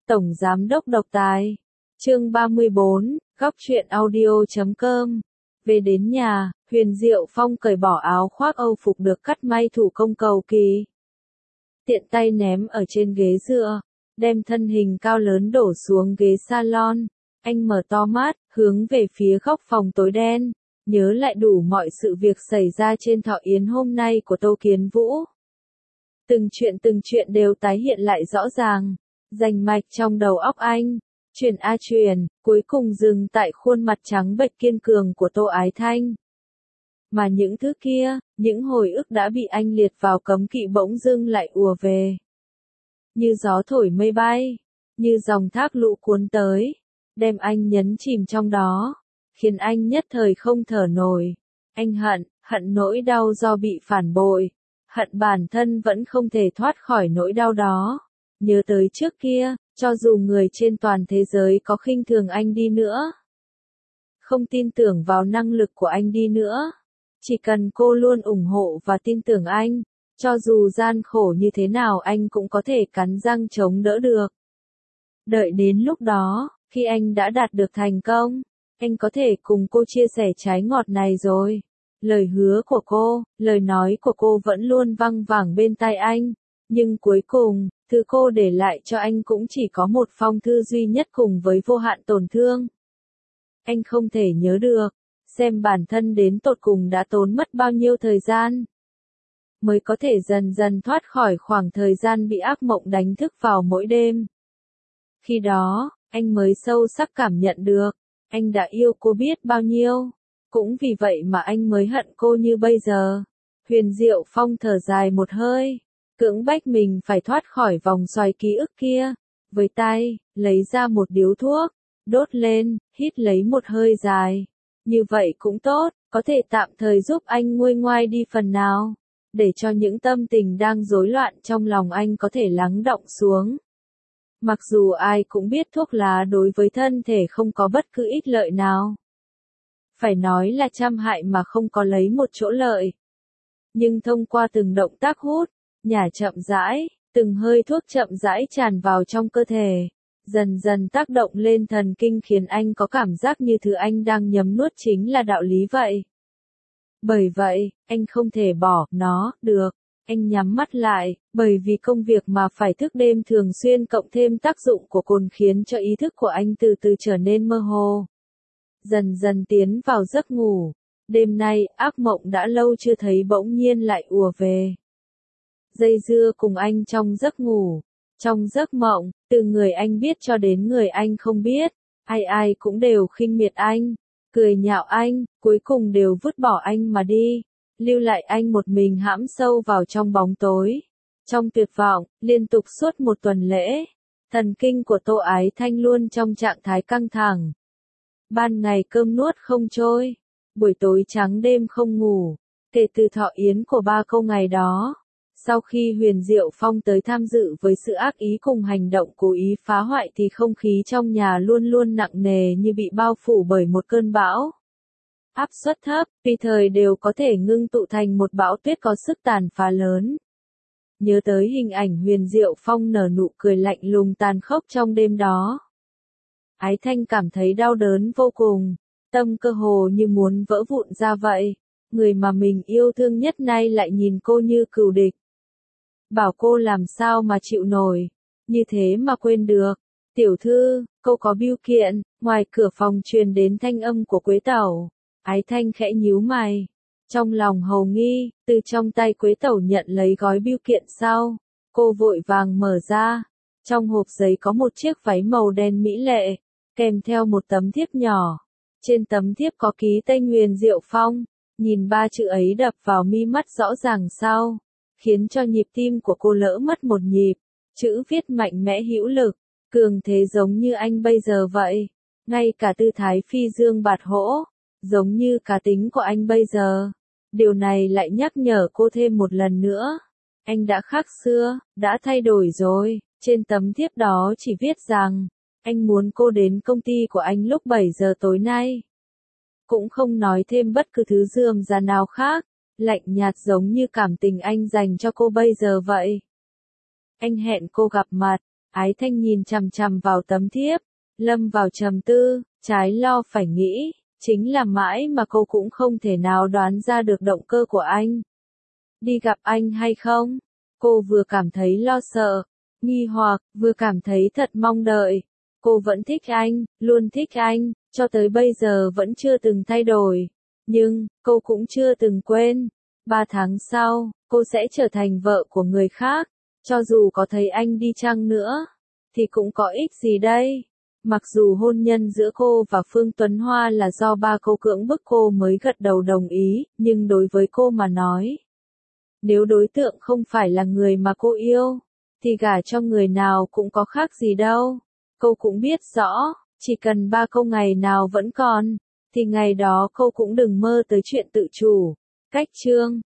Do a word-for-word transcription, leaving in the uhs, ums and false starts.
Tổng Giám đốc độc tài. Chương ba mươi bốn, góc truyện audio chấm com. Về đến nhà, Huyền Diệu Phong cởi bỏ áo khoác Âu phục được cắt may thủ công cầu kỳ. Tiện tay ném ở trên ghế dựa, đem thân hình cao lớn đổ xuống ghế salon. Anh mở to mắt, hướng về phía góc phòng tối đen, nhớ lại đủ mọi sự việc xảy ra trên thọ yến hôm nay của Tô Kiến Vũ. Từng chuyện từng chuyện đều tái hiện lại rõ ràng, rành mạch trong đầu óc anh, chuyển a chuyển, cuối cùng dừng tại khuôn mặt trắng bệch kiên cường của Tô Ái Thanh. Mà những thứ kia, những hồi ức đã bị anh liệt vào cấm kỵ bỗng dưng lại ùa về. Như gió thổi mây bay, như dòng thác lũ cuốn tới, đem anh nhấn chìm trong đó, khiến anh nhất thời không thở nổi. Anh hận, hận nỗi đau do bị phản bội, hận bản thân vẫn không thể thoát khỏi nỗi đau đó. Nhớ tới trước kia, cho dù người trên toàn thế giới có khinh thường anh đi nữa, không tin tưởng vào năng lực của anh đi nữa, chỉ cần cô luôn ủng hộ và tin tưởng anh, cho dù gian khổ như thế nào anh cũng có thể cắn răng chống đỡ được. Đợi đến lúc đó, khi anh đã đạt được thành công, anh có thể cùng cô chia sẻ trái ngọt này rồi. Lời hứa của cô, lời nói của cô vẫn luôn văng vẳng bên tai anh, nhưng cuối cùng, thứ cô để lại cho anh cũng chỉ có một phong thư duy nhất cùng với vô hạn tổn thương. Anh không thể nhớ được, xem bản thân đến tột cùng đã tốn mất bao nhiêu thời gian, mới có thể dần dần thoát khỏi khoảng thời gian bị ác mộng đánh thức vào mỗi đêm. Khi đó, anh mới sâu sắc cảm nhận được, anh đã yêu cô biết bao nhiêu, cũng vì vậy mà anh mới hận cô như bây giờ. Huyền Diệu Phong thở dài một hơi, cưỡng bách mình phải thoát khỏi vòng xoáy ký ức kia, với tay, lấy ra một điếu thuốc, đốt lên, hít lấy một hơi dài. Như vậy cũng tốt, có thể tạm thời giúp anh nguôi ngoai đi phần nào, để cho những tâm tình đang rối loạn trong lòng anh có thể lắng đọng xuống. Mặc dù ai cũng biết thuốc lá đối với thân thể không có bất cứ ích lợi nào, phải nói là trăm hại mà không có lấy một chỗ lợi. Nhưng thông qua từng động tác hút, nhả chậm rãi, từng hơi thuốc chậm rãi tràn vào trong cơ thể, dần dần tác động lên thần kinh khiến anh có cảm giác như thứ anh đang nhấm nuốt chính là đạo lý vậy. Bởi vậy, anh không thể bỏ nó được. Anh nhắm mắt lại, bởi vì công việc mà phải thức đêm thường xuyên cộng thêm tác dụng của cồn khiến cho ý thức của anh từ từ trở nên mơ hồ. Dần dần tiến vào giấc ngủ. Đêm nay, ác mộng đã lâu chưa thấy bỗng nhiên lại ùa về. Dây dưa cùng anh trong giấc ngủ. Trong giấc mộng, từ người anh biết cho đến người anh không biết, ai ai cũng đều khinh miệt anh, cười nhạo anh, cuối cùng đều vứt bỏ anh mà đi, lưu lại anh một mình hãm sâu vào trong bóng tối. Trong tuyệt vọng, liên tục suốt một tuần lễ, thần kinh của Tô Ái Thanh luôn trong trạng thái căng thẳng. Ban ngày cơm nuốt không trôi, buổi tối trắng đêm không ngủ, kể từ thọ yến của ba cô ngày đó. Sau khi Huyền Diệu Phong tới tham dự với sự ác ý cùng hành động cố ý phá hoại thì không khí trong nhà luôn luôn nặng nề như bị bao phủ bởi một cơn bão. Áp suất thấp, tùy thời đều có thể ngưng tụ thành một bão tuyết có sức tàn phá lớn. Nhớ tới hình ảnh Huyền Diệu Phong nở nụ cười lạnh lùng tàn khốc trong đêm đó. Ái Thanh cảm thấy đau đớn vô cùng, tâm cơ hồ như muốn vỡ vụn ra vậy. Người mà mình yêu thương nhất nay lại nhìn cô như cừu địch. Bảo cô làm sao mà chịu nổi, như thế mà quên được. Tiểu thư, cô có bưu kiện. Ngoài cửa phòng truyền đến thanh âm của Quế Tẩu. Ái Thanh khẽ nhíu mày, trong lòng hầu nghi, từ trong tay Quế Tẩu nhận lấy gói bưu kiện sau, cô vội vàng mở ra. Trong hộp giấy có một chiếc váy màu đen mỹ lệ, kèm theo một tấm thiếp nhỏ. Trên tấm thiếp có ký tên Huyền Diệu Phong, nhìn ba chữ ấy đập vào mi mắt rõ ràng sau, khiến cho nhịp tim của cô lỡ mất một nhịp. Chữ viết mạnh mẽ hữu lực, cường thế giống như anh bây giờ vậy, ngay cả tư thái phi dương bạt hỗ, giống như cá tính của anh bây giờ. Điều này lại nhắc nhở cô thêm một lần nữa, anh đã khác xưa, đã thay đổi rồi. Trên tấm thiếp đó chỉ viết rằng, anh muốn cô đến công ty của anh lúc bảy giờ tối nay. Cũng không nói thêm bất cứ thứ rườm rà nào khác, lạnh nhạt giống như cảm tình anh dành cho cô bây giờ vậy. Anh hẹn cô gặp mặt, Ái Thanh nhìn chằm chằm vào tấm thiếp, lâm vào trầm tư, trái lo phải nghĩ, chính là mãi mà cô cũng không thể nào đoán ra được động cơ của anh. Đi gặp anh hay không? Cô vừa cảm thấy lo sợ, nghi hoặc, vừa cảm thấy thật mong đợi. Cô vẫn thích anh, luôn thích anh, cho tới bây giờ vẫn chưa từng thay đổi. Nhưng, cô cũng chưa từng quên. Ba tháng sau, cô sẽ trở thành vợ của người khác. Cho dù có thấy anh đi chăng nữa, thì cũng có ích gì đây? Mặc dù hôn nhân giữa cô và Phương Tuấn Hoa là do ba cô cưỡng bức cô mới gật đầu đồng ý, nhưng đối với cô mà nói, nếu đối tượng không phải là người mà cô yêu, thì gả cho người nào cũng có khác gì đâu. Cô cũng biết rõ, chỉ cần ba câu ngày nào vẫn còn, thì ngày đó cô cũng đừng mơ tới chuyện tự chủ. Cách chương